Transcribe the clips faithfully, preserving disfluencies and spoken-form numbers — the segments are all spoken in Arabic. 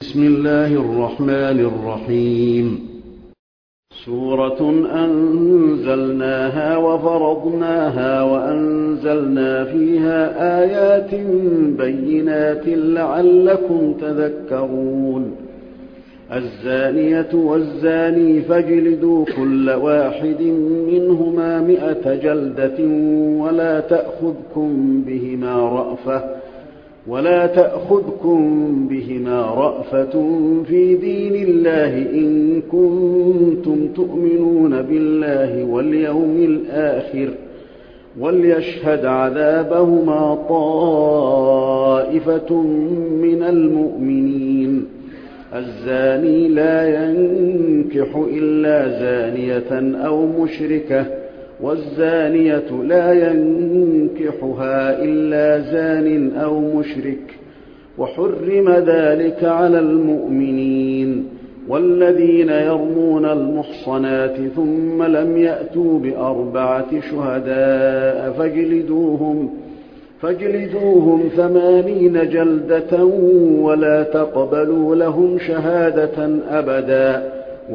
بسم الله الرحمن الرحيم. سورة أنزلناها وفرضناها وأنزلنا فيها آيات بينات لعلكم تذكرون. الزانية والزاني فاجلدوا كل واحد منهما مئة جلدة ولا تأخذكم بهما رأفة ولا تأخذكم بهما رأفة في دين الله إن كنتم تؤمنون بالله واليوم الآخر وليشهد عذابهما طائفة من المؤمنين. الزاني لا ينكح إلا زانية أو مشركة والزانية لا ينكحها إلا زان أو مشرك وحرم ذلك على المؤمنين. والذين يرمون المحصنات ثم لم يأتوا بأربعة شهداء فاجلدوهم فاجلدوهم ثمانين جلدة ولا تقبلوا لهم شهادة أبدا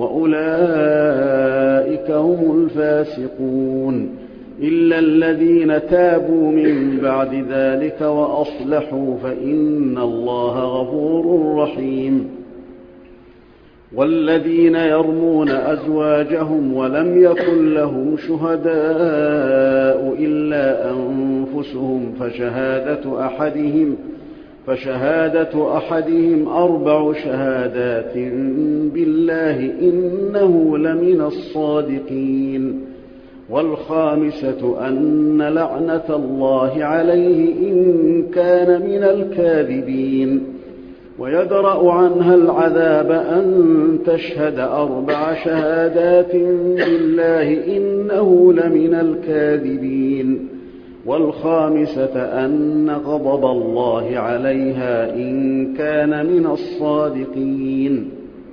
وأولئك هم الفاسقون إلا الذين تابوا من بعد ذلك وأصلحوا فإن الله غفور رحيم. والذين يرمون أزواجهم ولم يكن لهم شهداء إلا أنفسهم فشهادة أحدهم فشهادة أحدهم أربع شهادات بالله إنه لمن الصادقين. والخامسة أن لعنة الله عليه إن كان من الكاذبين. ويدرأ عنها العذاب أن تشهد أربع شهادات بالله إنه لمن الكاذبين. والخامسة أن غضب الله عليها إن كان من الصادقين.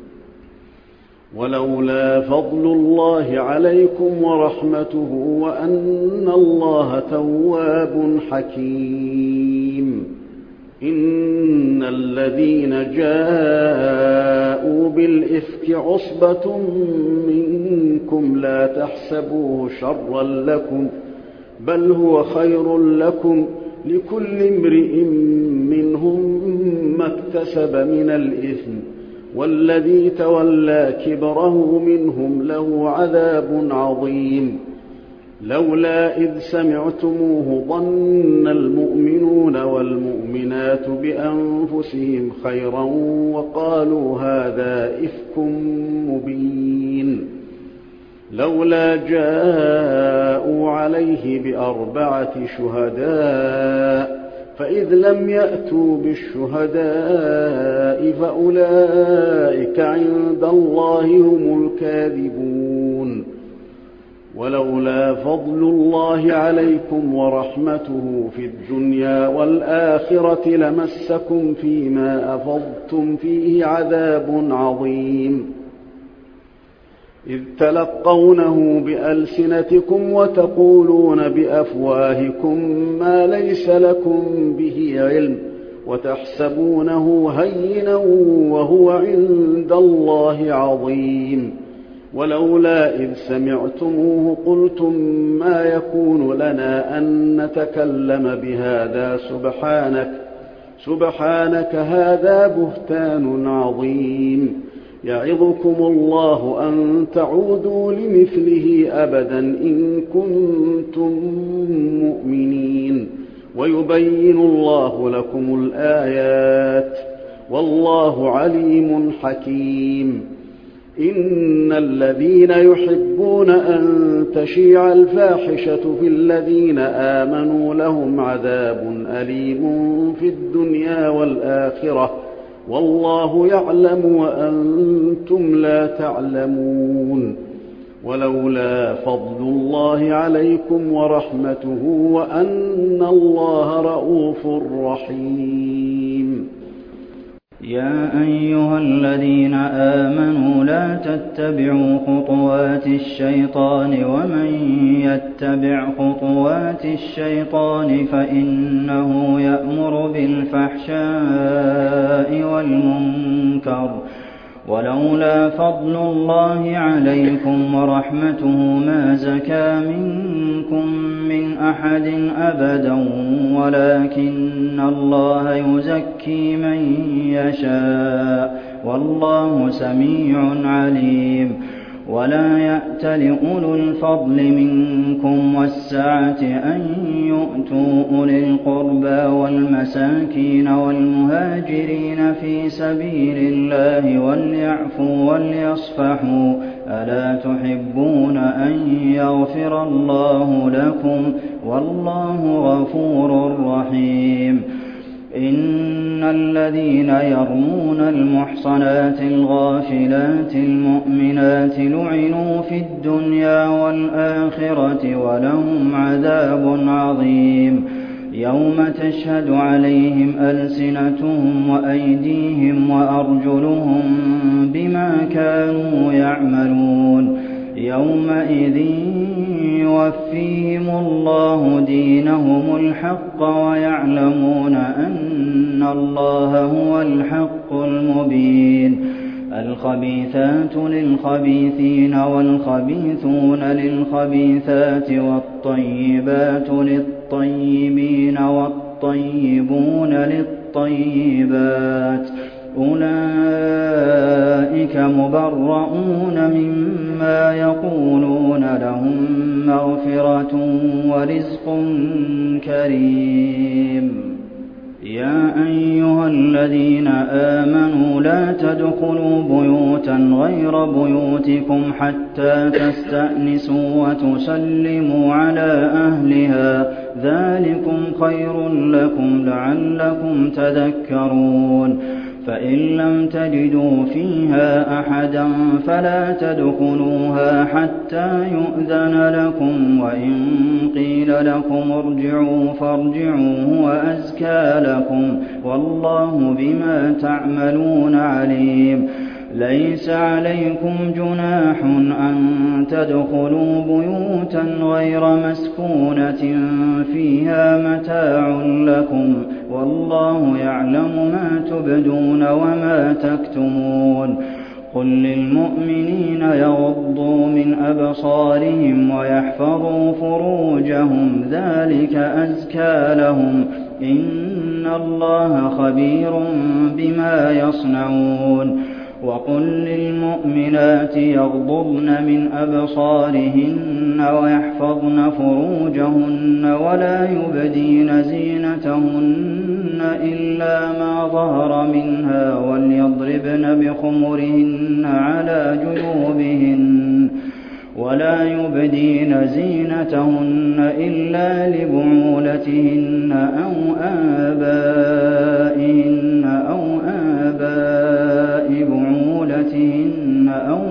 ولولا فضل الله عليكم ورحمته وأن الله تواب حكيم. إن الذين جاءوا بالإفك عصبة منكم لا تحسبوه شرا لكم بل هو خير لكم لكل امرئ منهم ما اكتسب من الإثم والذي تولى كبره منهم له عذاب عظيم. لولا إذ سمعتموه ظن المؤمنون والمؤمنات بأنفسهم خيرا وقالوا هذا إفك مبين. لولا جاءوا عليه بأربعة شهداء فإذ لم يأتوا بالشهداء فأولئك عند الله هم الكاذبون. ولولا فضل الله عليكم ورحمته في الدنيا والآخرة لمسكم فيما أفضتم فيه عذاب عظيم. إذ تلقونه بألسنتكم وتقولون بأفواهكم ما ليس لكم به علم وتحسبونه هينا وهو عند الله عظيم. ولولا إذ سمعتموه قلتم ما يكون لنا أن نتكلم بهذا سبحانك سبحانك هذا بهتان عظيم. يعظكم الله أن تعودوا لمثله أبدا إن كنتم مؤمنين ويبين الله لكم الآيات والله عليم حكيم. إن الذين يحبون أن تشيع الفاحشة في الذين آمنوا لهم عذاب أليم في الدنيا والآخرة والله يعلم وأنتم لا تعلمون. ولولا فضل الله عليكم ورحمته وأن الله رءوف رحيم. يا أيها الذين آمنوا لا تتبعوا خطوات الشيطان ومن يتبع خطوات الشيطان فإنه يأمر بالفحشاء والمنكر ولولا فضل الله عليكم ورحمته ما زكى منكم من أحد أبدا ولكن الله يزكي من يشاء والله سميع عليم ولا يأتل أولو الفضل منكم والسعة أن يؤتوا أولي القربى والمساكين والمهاجرين في سبيل الله وليعفوا وليصفحوا ألا تحبون أن يغفر الله لكم والله غفور رحيم إن الذين يرمون المحصنات الغافلات المؤمنات لعنوا في الدنيا والآخرة ولهم عذاب عظيم يوم تشهد عليهم ألسنتهم وأيديهم وأرجلهم بما كانوا يعملون يومئذ يوفيهم الله دينهم الحق ويعلمون أن الله هو الحق المبين الخبيثات للخبيثين والخبيثون للخبيثات والطيبات للطيبين والطيبون للطيبات أولئك مبرؤون مما يقولون لهم مغفرة ورزق كريم يا أيها الذين آمنوا لا تدخلوا بيوتا غير بيوتكم حتى تستأنسوا وتسلموا على أهلها ذلكم خير لكم لعلكم تذكرون فإن لم تجدوا فيها أحدا فلا تدخلوها حتى يؤذن لكم وإن قيل لكم ارجعوا فارجعوا هو أزكى لكم والله بما تعملون عليم ليس عليكم جناح أن تدخلوا بيوتا غير مسكونة فيها متاع لكم والله يعلم ما تبدون وما تكتمون قل للمؤمنين يغضوا من أبصارهم ويحفظوا فروجهم ذلك أزكى لهم إن الله خبير بما يصنعون وقل للمؤمنات يغضضن من أبصارهن ويحفظن فروجهن ولا يبدين زينتهن إلا ما ظهر منها وليضربن بخمرهن على جيوبهن ولا يبدين زينتهن إلا لبعولتهن أو آبائهن أو آباء بعولتهن أو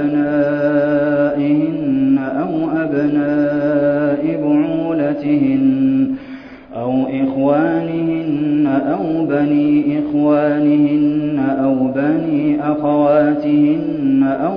أبنائهن أو أبناء بعولتهن أو إخوانهن أو بني إخوانهن أو بني أخواتهن أو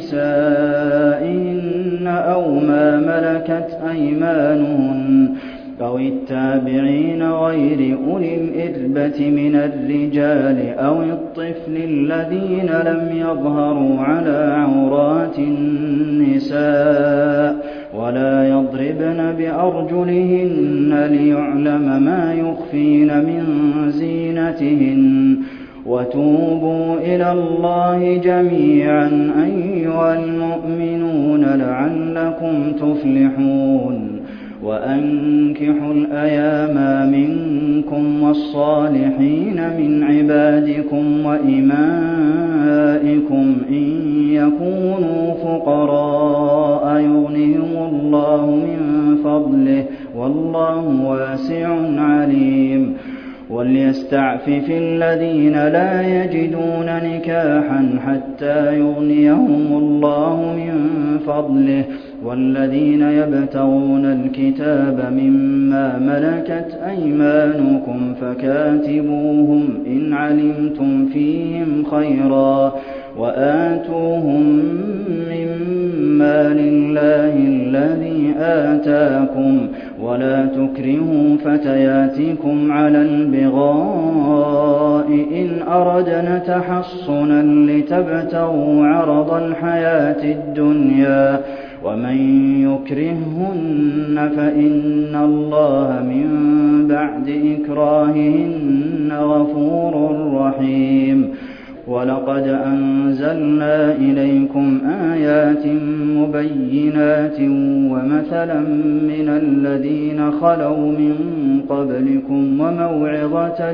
نسائهن أو ما ملكت أيمانهن أو التابعين غير أولي الإربة من الرجال أو الطفل الذين لم يظهروا على عورات النساء ولا يضربن بأرجلهن ليعلم ما يخفين من زينتهن وتوبوا إلى الله جميعا أيها المؤمنون لعلكم تفلحون وأنكحوا الأيام منكم والصالحين من عبادكم وإمائكم إن يكونوا فقراء يغنهم الله من فضله والله واسع عليم وليستعفف الذين لا يجدون نكاحا حتى يغنيهم الله من فضله والذين يبتغون الكتاب مما ملكت أيمانكم فكاتبوهم إن علمتم فيهم خيرا وآتوهم مما لله الذي آتاكم ولا تكرهوا فتياتكم على البغاء إن أردنا تحصنا لتبتغوا عرض الحياة الدنيا ومن يكرههن فإن الله من بعد إكراههن غفور رحيم ولقد أنزلنا إليكم آيات مبينات ومثلا من الذين خلوا من قبلكم وموعظة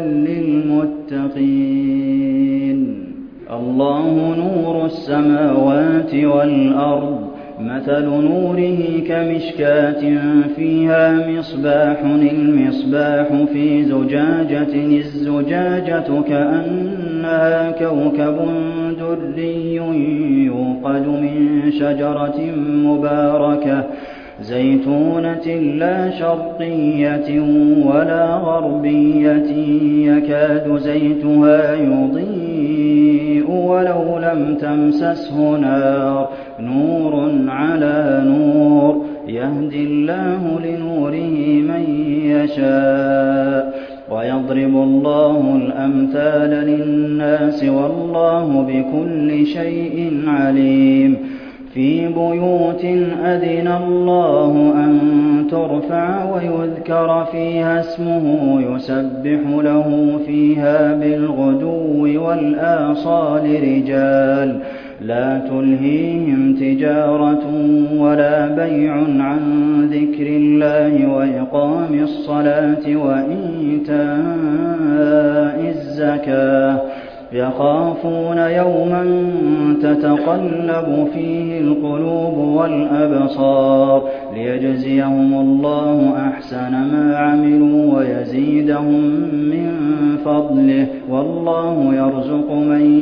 للمتقين الله نور السماوات والأرض مثل نوره كمشكاة فيها مصباح المصباح في زجاجة الزجاجة كأنها كوكب دري يوقد من شجرة مباركة زيتونة لا شرقية ولا غربية يكاد زيتها يضيء ولو لم تمسسه نار نور على نور يهدي الله لنوره من يشاء ويضرب الله الأمثال للناس والله بكل شيء عليم في بيوت أذن الله أن ترفع ويذكر فيها اسمه يسبح له فيها بالغدو والآصال رجال لا تلهيهم تجارة ولا بيع عن ذكر الله وإقام الصلاة وإيتاء الزكاة يخافون يوما تتقلب فيه القلوب والأبصار ليجزيهم الله أحسن ما عملوا ويزيدهم من فضله والله يرزق من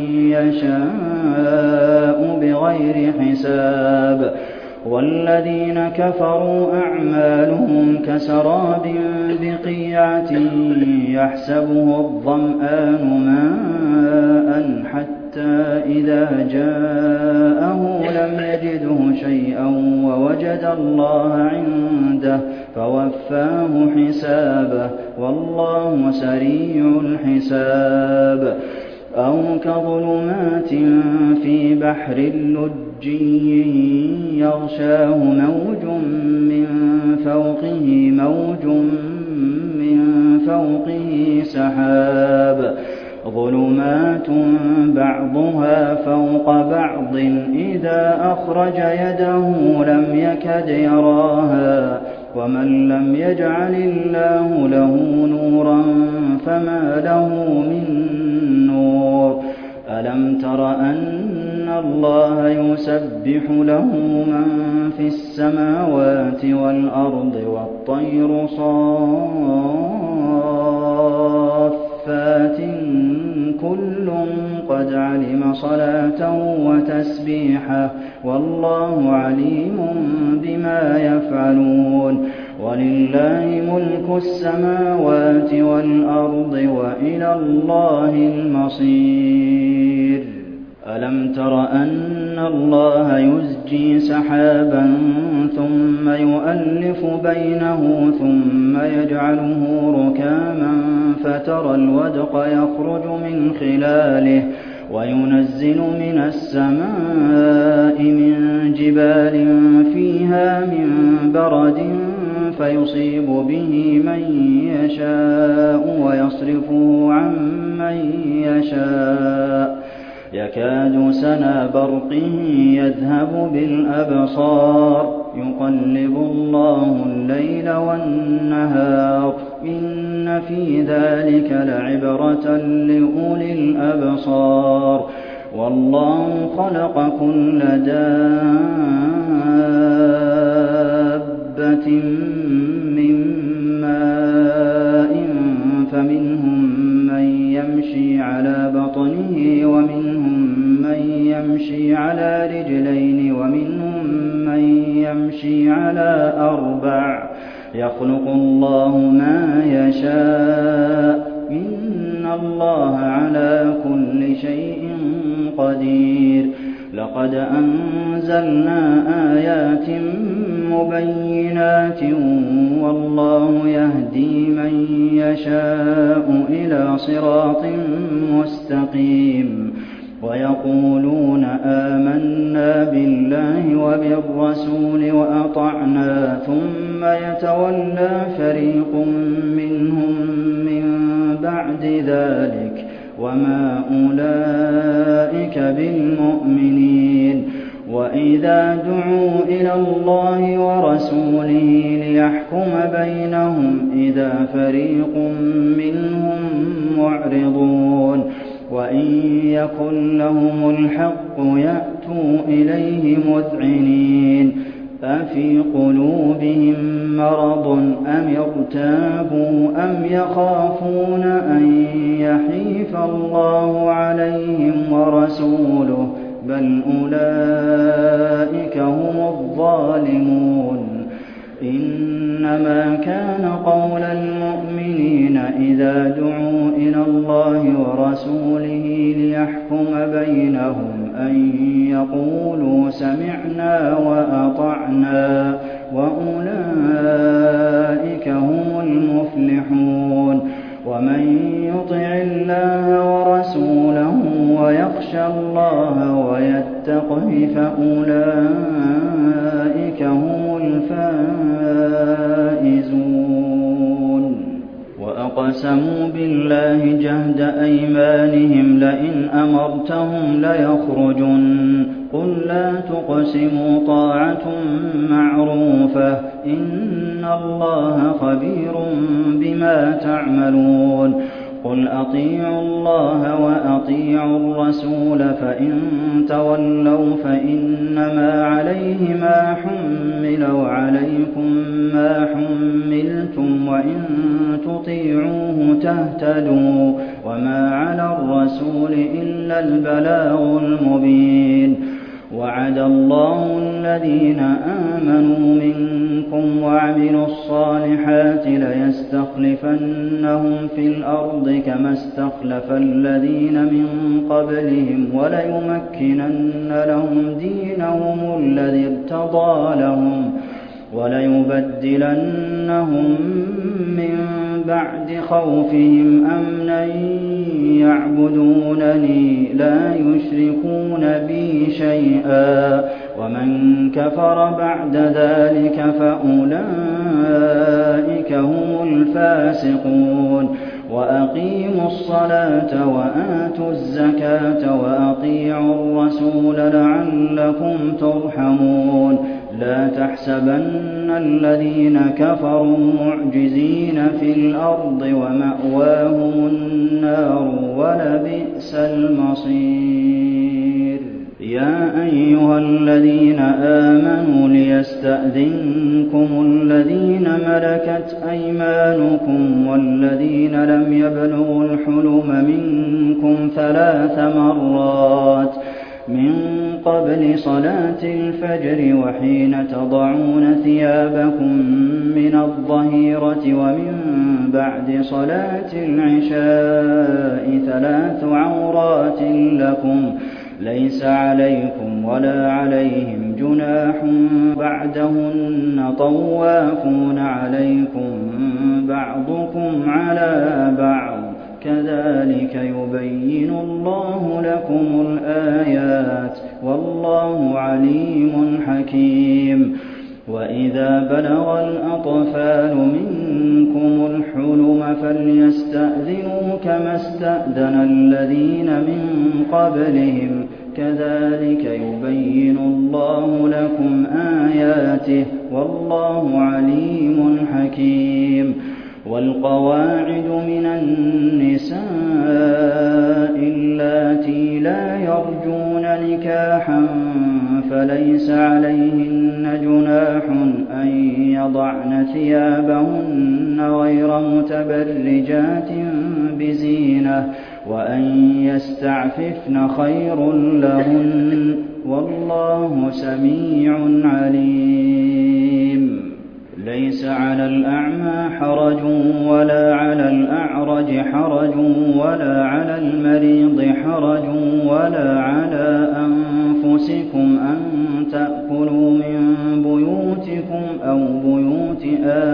يشاء بغير حساب والذين كفروا أعمالهم كسراب بقيعة يحسبه الظمآن ماء حتى إذا جاءه لم يجده شيئا ووجد الله عنده فوفاه حسابه والله سريع الحساب أو كظلمات في بحر لجي يغشاه موج من فوقه موج من فوقه سحاب ظلمات بعضها فوق بعض إذا أخرج يده لم يكد يراها ومن لم يجعل الله له نورا فما له من نور ألم تر أن الله يسبح له من في السماوات والأرض والطير صافات كل قد علم صلاته وتسبيحه والله عليم بما يفعلون ولله ملك السماوات والأرض وإلى الله المصير ألم تر أن الله يزجي سحابا ثم يؤلف بينه ثم يجعله ركاما فترى الودق يخرج من خلاله وينزل من السماء من جبال فيها من برد فيصيب به من يشاء ويصرفه عن من يشاء يكاد سنا برقه يذهب بالأبصار يقلب الله الليل والنهار إن في ذلك لعبرة لأولي الأبصار والله خلق كل دابة من ماء فمنهم من يمشي على بطنه ومنهم من يمشي على رجلين ومنهم من يمشي على أربع يخلق الله ما يشاء إن الله على كل شيء قدير لقد أنزلنا آيات مبينات والله يهدي من يشاء إلى صراط مستقيم ويقولون آمنا بالله وبالرسول وأطعنا ثم يتولى فريق منهم من بعد ذلك وما أولئك بالمؤمنين وإذا دعوا إلى الله ورسوله ليحكم بينهم إذا فريق منهم معرضون وإن يكن لهم الحق يأتوا إليه مذعنين أفي قلوبهم مرض أم ارتابوا أم يخافون أن يحيف الله عليهم ورسوله بل أولئك هم الظالمون إنما كان قول المؤمنين إذا دعوا إلى الله ورسوله ليحكم بينهم أن يقولوا سمعنا وأطعنا وأولئك هم المفلحون ومن يطع الله ورسوله ويخشى الله ويتقه فأولئك هم الفائزون وأقسموا بالله جهد أيمانهم لئن أمرتهم ليخرجن قل لا تقسموا طاعة معروفة إن الله خبير بما تعملون قل أطيعوا الله وأطيعوا الرسول فإن تولوا فإنما عليه ما حمل وعليكم ما حملتم وإن تطيعوه تهتدوا وما على الرسول إلا البلاغ المبين وعد الله الذين آمنوا منكم وعملوا الصالحات ليستخلفنهم في الأرض كما استخلف الذين من قبلهم وليمكنن لهم دينهم الذي ارتضى لهم وليبدلنهم من بعد خوفهم أمنا يعبدونني لا يشركون بي شيئا ومن كفر بعد ذلك فأولئك هم الفاسقون وأقيموا الصلاة وآتوا الزكاة وأطيعوا الرسول لعلكم ترحمون لا تحسبن الذين كفروا معجزين في الأرض ومأواهم النار ولبئس المصير يا أيها الذين آمنوا ليستأذنكم الذين ملكت أيمانكم والذين لم يبلغوا الحلم منكم ثلاث مرات من قبل صلاة الفجر وحين تضعون ثيابكم من الظهيرة ومن بعد صلاة العشاء ثلاث عورات لكم ليس عليكم ولا عليهم جناح بعدهن طوافون عليكم بعضكم على بعض كذلك يبين الله لكم الآيات والله عليم حكيم وإذا بلغ الأطفال منكم الحلم فليستأذنوا كما استأذن الذين من قبلهم كذلك يبين الله لكم آياته والله عليم حكيم والقواعد من النساء اللاتي لا يرجون نكاحا فليس عليهن جناح أن يضعن ثيابهن غير متبرجات بزينة وأن يستعففن خير لهن والله سميع عليم ليس على الأعمى حرج ولا على الأعرج حرج ولا على المريض حرج ولا على أنفسكم أن تأكلوا من بيوتكم أو بيوت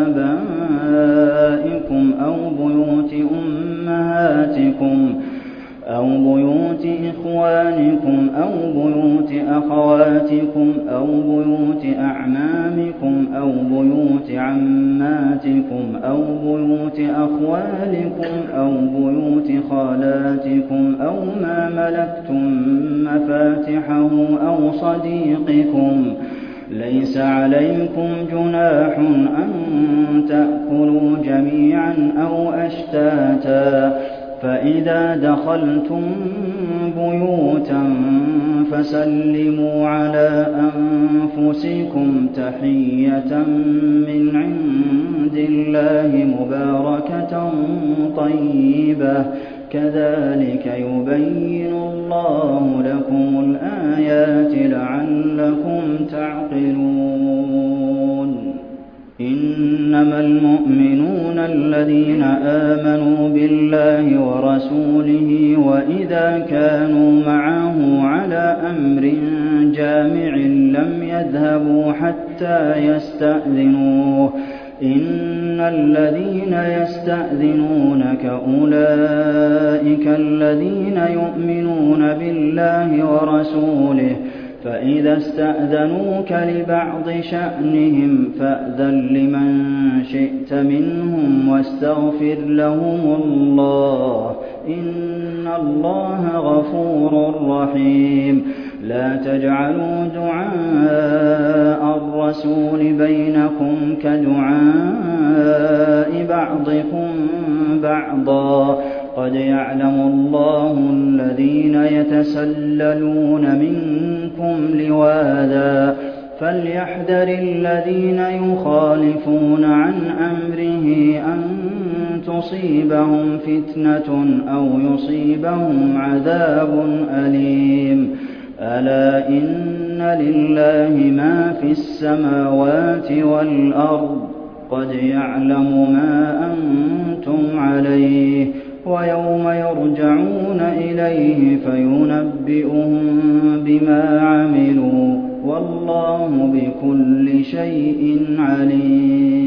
آبائكم أو بيوت أمهاتكم أو بيوت إخوانكم أو بيوت أخواتكم أو بيوت أعمامكم أو بيوت عماتكم أو بيوت أخوالكم أو بيوت خالاتكم أو ما ملكتم مفاتحه أو صديقكم ليس عليكم جناح أن تأكلوا جميعا أو أشتاتا فإذا دخلتم بيوتا فسلموا على أنفسكم تحية من عند الله مباركة طيبة كذلك يبين الله لكم الآيات لعلكم تعقلون إنما المؤمنون الذين آمنوا بالله ورسوله وإذا كانوا معه على أمر جامع لم يذهبوا حتى يستأذنوه إن الذين يستأذنونك أولئك الذين يؤمنون بالله ورسوله فإذا استأذنوك لبعض شأنهم فأذن لمن شئت منهم واستغفر لهم الله إن الله غفور رحيم لا تجعلوا دعاء الرسول بينكم كدعاء بعضكم بعضا قد يعلم الله الذين يتسللون منكم لواذا فليحذر الذين يخالفون عن أمره أن تصيبهم فتنة أو يصيبهم عذاب أليم ألا إن لله ما في السماوات والأرض قد يعلم ما أنتم عليه ويوم يرجعون إليه فينبئهم بما عملوا والله بكل شيء عليم